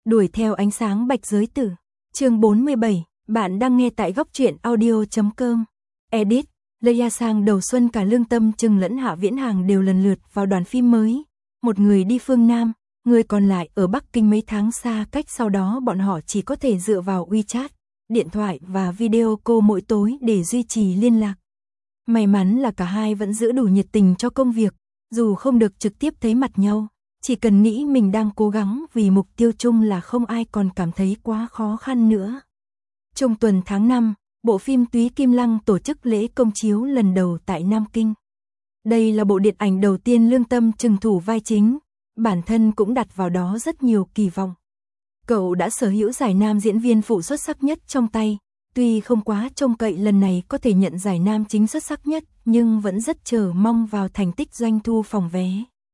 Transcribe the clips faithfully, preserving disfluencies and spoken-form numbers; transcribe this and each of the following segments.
Đuổi theo ánh sáng bạch giới tử. Chương bốn mươi bảy, bạn đang nghe tại góc truyện audio chấm com. Edit, Lê Sang đầu xuân cả Lương Tâm Trừng lẫn Hạ Viễn Hàng đều lần lượt vào đoàn phim mới. Một người đi phương Nam, người còn lại ở Bắc Kinh mấy tháng xa cách, sau đó bọn họ chỉ có thể dựa vào WeChat, điện thoại và video call mỗi tối để duy trì liên lạc. May mắn là cả hai vẫn giữ đủ nhiệt tình cho công việc, dù không được trực tiếp thấy mặt nhau, chỉ cần nghĩ mình đang cố gắng vì mục tiêu chung là không ai còn cảm thấy quá khó khăn nữa. Trong tuần tháng năm, bộ phim Túy Kim Lăng tổ chức lễ công chiếu lần đầu tại Nam Kinh. Đây là bộ điện ảnh đầu tiên Lương Tâm Trừng thủ vai chính, bản thân cũng đặt vào đó rất nhiều kỳ vọng. Cậu đã sở hữu giải nam diễn viên phụ xuất sắc nhất trong tay, tuy không quá trông cậy lần này có thể nhận giải nam chính xuất sắc nhất, nhưng vẫn rất chờ mong vào thành tích doanh thu phòng vé.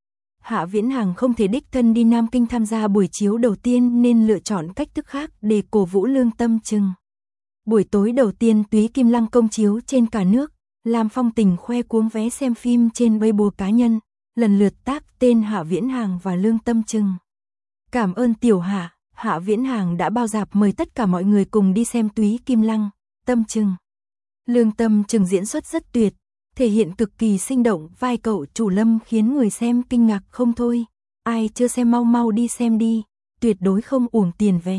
Hạ Viễn Hàng không thể đích thân đi Nam Kinh tham gia buổi chiếu đầu tiên nên lựa chọn cách thức khác để cổ vũ Lương Tâm Trừng. Buổi tối đầu tiên Túy Kim Lăng công chiếu trên cả nước, Lam Phong Tình khoe cuống vé xem phim trên Weibo cá nhân, lần lượt tác tên Hạ Viễn Hàng và Lương Tâm Trừng. Cảm ơn Tiểu Hạ, Hạ Viễn Hàng đã bao dạp mời tất cả mọi người cùng đi xem Túy Kim Lăng, Tâm Trừng. Lương Tâm Trừng diễn xuất rất tuyệt, thể hiện cực kỳ sinh động, vai cậu chủ Lâm khiến người xem kinh ngạc không thôi. Ai chưa xem mau mau đi xem đi, tuyệt đối không uổng tiền vé.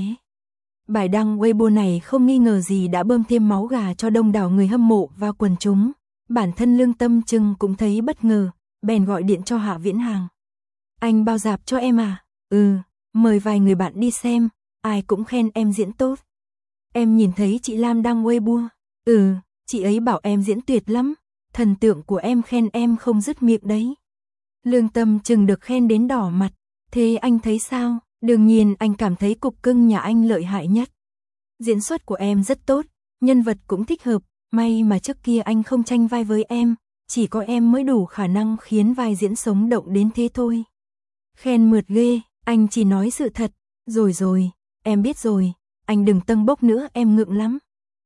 Bài đăng Weibo này không nghi ngờ gì đã bơm thêm máu gà cho đông đảo người hâm mộ và quần chúng. Bản thân Lương Tâm Trừng cũng thấy bất ngờ, bèn gọi điện cho Hạ Viễn Hàng. Anh bao dạp cho em à? Ừ, mời vài người bạn đi xem, ai cũng khen em diễn tốt. Em nhìn thấy chị Lam đăng Weibo. Ừ, chị ấy bảo em diễn tuyệt lắm, thần tượng của em khen em không dứt miệng đấy. Lương Tâm Trừng được khen đến đỏ mặt, thế anh thấy sao? Đương nhiên anh cảm thấy cục cưng nhà anh lợi hại nhất. Diễn xuất của em rất tốt, nhân vật cũng thích hợp, may mà trước kia anh không tranh vai với em, chỉ có em mới đủ khả năng khiến vai diễn sống động đến thế thôi. Khen mượt ghê, anh chỉ nói sự thật. Rồi rồi, em biết rồi, anh đừng tâng bốc nữa, em ngượng lắm.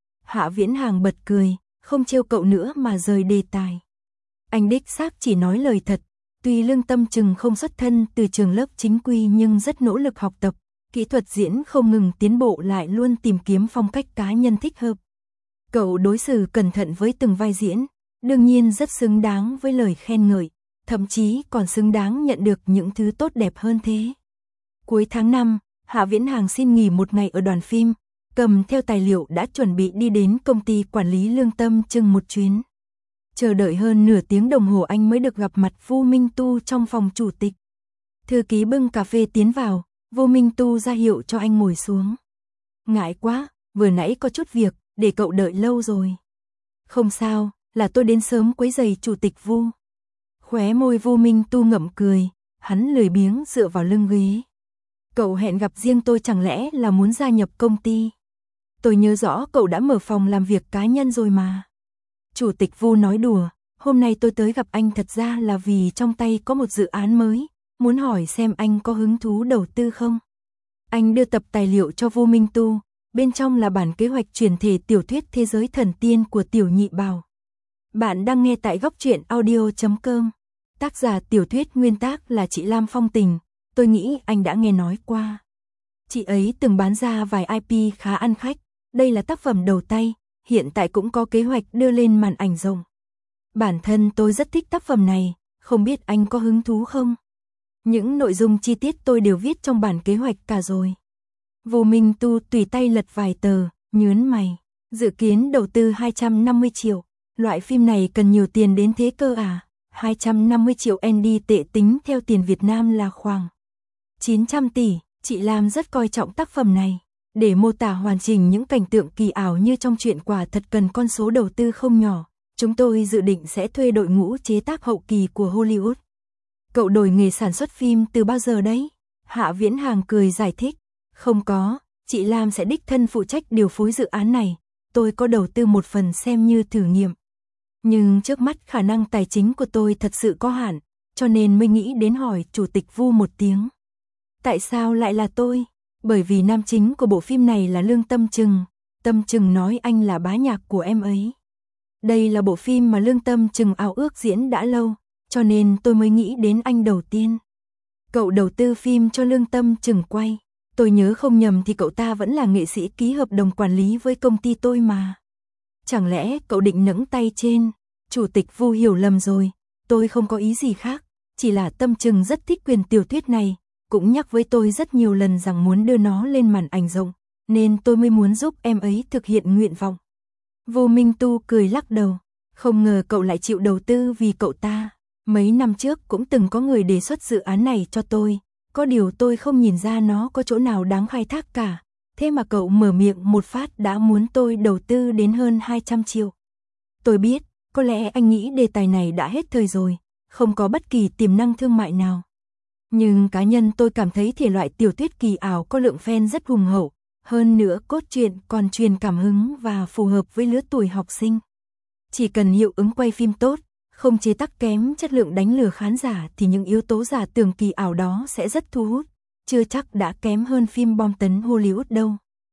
Hạ Viễn Hàng bật cười, không trêu cậu nữa mà rời đề tài. Anh đích xác chỉ nói lời thật. Tuy Lương Tâm Trừng không xuất thân từ trường lớp chính quy nhưng rất nỗ lực học tập, kỹ thuật diễn không ngừng tiến bộ, lại luôn tìm kiếm phong cách cá nhân thích hợp. Cậu đối xử cẩn thận với từng vai diễn, đương nhiên rất xứng đáng với lời khen ngợi, thậm chí còn xứng đáng nhận được những thứ tốt đẹp hơn thế. Cuối tháng năm, Hạ Viễn Hàng xin nghỉ một ngày ở đoàn phim, cầm theo tài liệu đã chuẩn bị đi đến công ty quản lý Lương Tâm Trừng một chuyến. Chờ đợi hơn nửa tiếng đồng hồ anh mới được gặp mặt Vu Minh Tu trong phòng chủ tịch. Thư ký bưng cà phê tiến vào, Vu Minh Tu ra hiệu cho anh ngồi xuống. Ngại quá, vừa nãy có chút việc, để cậu đợi lâu rồi. Không sao, là tôi đến sớm quấy rầy chủ tịch Vu. Khóe môi Vu Minh Tu ngậm cười, hắn lười biếng dựa vào lưng ghế. Cậu hẹn gặp riêng tôi chẳng lẽ là muốn gia nhập công ty? Tôi nhớ rõ cậu đã mở phòng làm việc cá nhân rồi mà. Chủ tịch Vu nói đùa, hôm nay tôi tới gặp anh thật ra là vì trong tay có một dự án mới, muốn hỏi xem anh có hứng thú đầu tư không. Anh đưa tập tài liệu cho Vu Minh Tu, bên trong là bản kế hoạch chuyển thể tiểu thuyết Thế giới thần tiên của Tiểu Nhị Bảo. Bạn đang nghe tại góc truyện audio chấm com. Tác giả tiểu thuyết nguyên tác là chị Lam Phong Tình, tôi nghĩ anh đã nghe nói qua. Chị ấy từng bán ra vài i pê khá ăn khách, đây là tác phẩm đầu tay. Hiện tại cũng có kế hoạch đưa lên màn ảnh rộng. Bản thân tôi rất thích tác phẩm này, không biết anh có hứng thú không? Những nội dung chi tiết tôi đều viết trong bản kế hoạch cả rồi. Vu Minh Tu tùy tay lật vài tờ, nhớn mày. Dự kiến đầu tư hai trăm năm mươi triệu. Loại phim này cần nhiều tiền đến thế cơ à? hai trăm năm mươi triệu en đê tệ tính theo tiền Việt Nam là khoảng chín trăm tỷ. Chị Lam rất coi trọng tác phẩm này. Để mô tả hoàn chỉnh những cảnh tượng kỳ ảo như trong truyện quả thật cần con số đầu tư không nhỏ. Chúng tôi dự định sẽ thuê đội ngũ chế tác hậu kỳ của Hollywood. Cậu đổi nghề sản xuất phim từ bao giờ đấy? Hạ Viễn Hàng cười giải thích. Không có, chị Lam sẽ đích thân phụ trách điều phối dự án này. Tôi có đầu tư một phần xem như thử nghiệm. Nhưng trước mắt khả năng tài chính của tôi thật sự có hạn, cho nên mới nghĩ đến hỏi chủ tịch Vu một tiếng. Tại sao lại là tôi? Bởi vì nam chính của bộ phim này là Lương Tâm Trừng. Tâm Trừng nói anh là bá nhạc của em ấy. Đây là bộ phim mà Lương Tâm Trừng ao ước diễn đã lâu, cho nên tôi mới nghĩ đến anh đầu tiên. Cậu đầu tư phim cho Lương Tâm Trừng quay. Tôi nhớ không nhầm thì cậu ta vẫn là nghệ sĩ ký hợp đồng quản lý với công ty tôi mà. Chẳng lẽ cậu định nẫng tay trên? Chủ tịch Vu hiểu lầm rồi, tôi không có ý gì khác, chỉ là Tâm Trừng rất thích quyền tiểu thuyết này, cũng nhắc với tôi rất nhiều lần rằng muốn đưa nó lên màn ảnh rộng, nên tôi mới muốn giúp em ấy thực hiện nguyện vọng. Vu Minh Tu cười lắc đầu, không ngờ cậu lại chịu đầu tư vì cậu ta. Mấy năm trước cũng từng có người đề xuất dự án này cho tôi, có điều tôi không nhìn ra nó có chỗ nào đáng khai thác cả, thế mà cậu mở miệng một phát đã muốn tôi đầu tư đến hơn hai trăm triệu. Tôi biết, có lẽ anh nghĩ đề tài này đã hết thời rồi, không có bất kỳ tiềm năng thương mại nào. Nhưng cá nhân tôi cảm thấy thể loại tiểu thuyết kỳ ảo có lượng fan rất hùng hậu, hơn nữa cốt truyện còn truyền cảm hứng và phù hợp với lứa tuổi học sinh. Chỉ cần hiệu ứng quay phim tốt, không chế tác kém, chất lượng đánh lừa khán giả thì những yếu tố giả tưởng kỳ ảo đó sẽ rất thu hút, chưa chắc đã kém hơn phim bom tấn Hollywood đâu.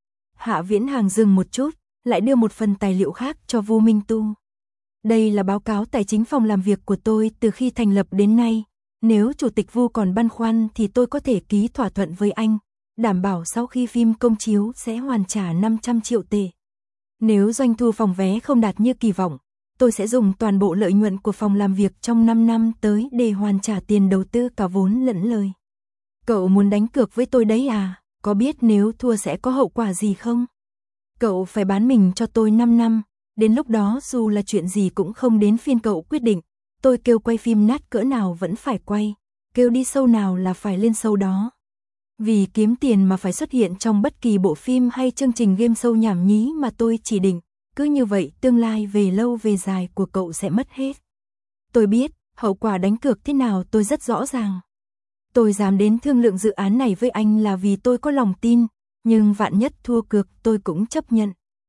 Hạ Viễn Hàng dừng một chút, lại đưa một phần tài liệu khác cho Vu Minh Tu. Đây là báo cáo tài chính phòng làm việc của tôi từ khi thành lập đến nay. Nếu Chủ tịch Vu còn băn khoăn thì tôi có thể ký thỏa thuận với anh, đảm bảo sau khi phim công chiếu sẽ hoàn trả năm trăm triệu tệ. Nếu doanh thu phòng vé không đạt như kỳ vọng, tôi sẽ dùng toàn bộ lợi nhuận của phòng làm việc trong năm năm tới để hoàn trả tiền đầu tư cả vốn lẫn lời. Cậu muốn đánh cược với tôi đấy à? Có biết nếu thua sẽ có hậu quả gì không? Cậu phải bán mình cho tôi năm năm, đến lúc đó dù là chuyện gì cũng không đến phiên cậu quyết định. Tôi kêu quay phim nát cỡ nào vẫn phải quay, kêu đi sâu nào là phải lên sâu đó. Vì kiếm tiền mà phải xuất hiện trong bất kỳ bộ phim hay chương trình game show nhảm nhí mà tôi chỉ định, cứ như vậy tương lai về lâu về dài của cậu sẽ mất hết. Tôi biết, hậu quả đánh cược thế nào tôi rất rõ ràng. Tôi dám đến thương lượng dự án này với anh là vì tôi có lòng tin, nhưng vạn nhất thua cược tôi cũng chấp nhận.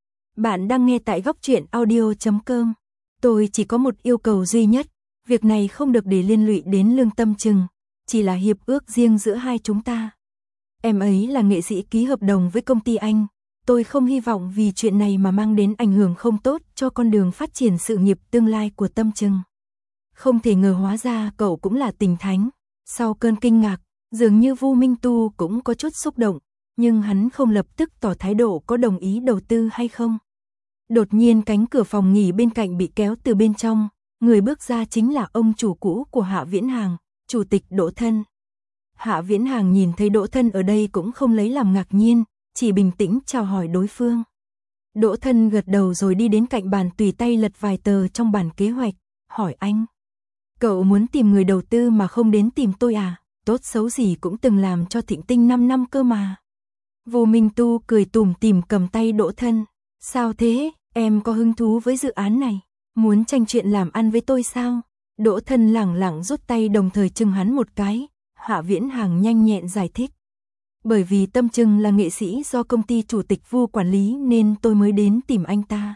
Bạn đang nghe tại góc truyện audio chấm com. Tôi chỉ có một yêu cầu duy nhất, việc này không được để liên lụy đến Lương Tâm Trừng, chỉ là hiệp ước riêng giữa hai chúng ta. Em ấy là nghệ sĩ ký hợp đồng với công ty anh, tôi không hy vọng vì chuyện này mà mang đến ảnh hưởng không tốt cho con đường phát triển sự nghiệp tương lai của Tâm Trừng. Không thể ngờ hóa ra cậu cũng là tình thánh. Sau cơn kinh ngạc, dường như Vu Minh Tu cũng có chút xúc động, nhưng hắn không lập tức tỏ thái độ có đồng ý đầu tư hay không. Đột nhiên cánh cửa phòng nghỉ bên cạnh bị kéo từ bên trong, người bước ra chính là ông chủ cũ của Hạ Viễn Hàng, Chủ tịch Đỗ Thân. Hạ Viễn Hàng nhìn thấy Đỗ Thân ở đây cũng không lấy làm ngạc nhiên, chỉ bình tĩnh chào hỏi đối phương. Đỗ Thân gật đầu rồi đi đến cạnh bàn tùy tay lật vài tờ trong bản kế hoạch, hỏi anh. Cậu muốn tìm người đầu tư mà không đến tìm tôi à? Tốt xấu gì cũng từng làm cho Thịnh Tinh năm năm cơ mà. Vu Minh Tu cười tủm tỉm cầm tay Đỗ Thân. Sao thế, em có hứng thú với dự án này? Muốn tranh chuyện làm ăn với tôi sao? Đỗ Thân lẳng lặng rút tay đồng thời chừng hắn một cái. Hạ Viễn Hàng nhanh nhẹn giải thích. Bởi vì Tâm Trừng là nghệ sĩ do công ty Chủ tịch Vu quản lý nên tôi mới đến tìm anh ta.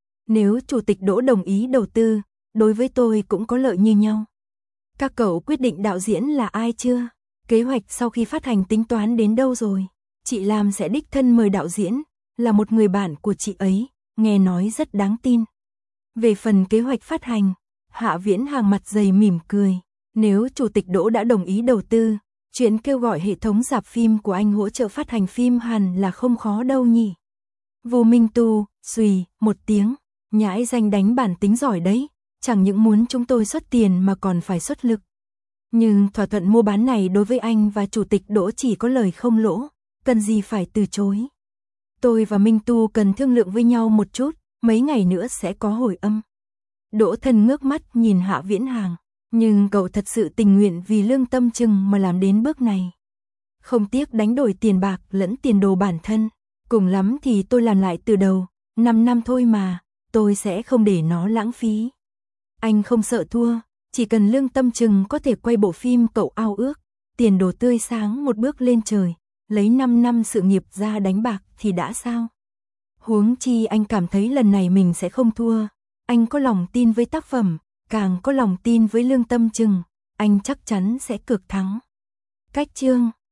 Nếu Chủ tịch Đỗ đồng ý đầu tư, đối với tôi cũng có lợi như nhau. Các cậu quyết định đạo diễn là ai chưa? Kế hoạch sau khi phát hành tính toán đến đâu rồi? Chị Lam sẽ đích thân mời đạo diễn, là một người bạn của chị ấy, nghe nói rất đáng tin. Về phần kế hoạch phát hành, Hạ Viễn Hàng mặt dày mỉm cười. Nếu Chủ tịch Đỗ đã đồng ý đầu tư, chuyện kêu gọi hệ thống rạp phim của anh hỗ trợ phát hành phim hẳn là không khó đâu nhỉ. Vu Minh Tu, xùy, một tiếng, nhãi danh đánh bản tính giỏi đấy. Chẳng những muốn chúng tôi xuất tiền mà còn phải xuất lực. Nhưng thỏa thuận mua bán này đối với anh và Chủ tịch Đỗ chỉ có lời không lỗ, cần gì phải từ chối. Tôi và Minh Tu cần thương lượng với nhau một chút, mấy ngày nữa sẽ có hồi âm. Đỗ Thân ngước mắt nhìn Hạ Viễn Hàng, nhưng cậu thật sự tình nguyện vì Lương Tâm Trừng mà làm đến bước này. Không tiếc đánh đổi tiền bạc lẫn tiền đồ bản thân, cùng lắm thì tôi làm lại từ đầu, năm năm thôi mà, tôi sẽ không để nó lãng phí. Anh không sợ thua, chỉ cần Lương Tâm Trừng có thể quay bộ phim cậu ao ước, tiền đồ tươi sáng một bước lên trời, lấy năm năm sự nghiệp ra đánh bạc thì đã sao? Huống chi anh cảm thấy lần này mình sẽ không thua, anh có lòng tin với tác phẩm, càng có lòng tin với Lương Tâm Trừng, anh chắc chắn sẽ cược thắng. Cách chương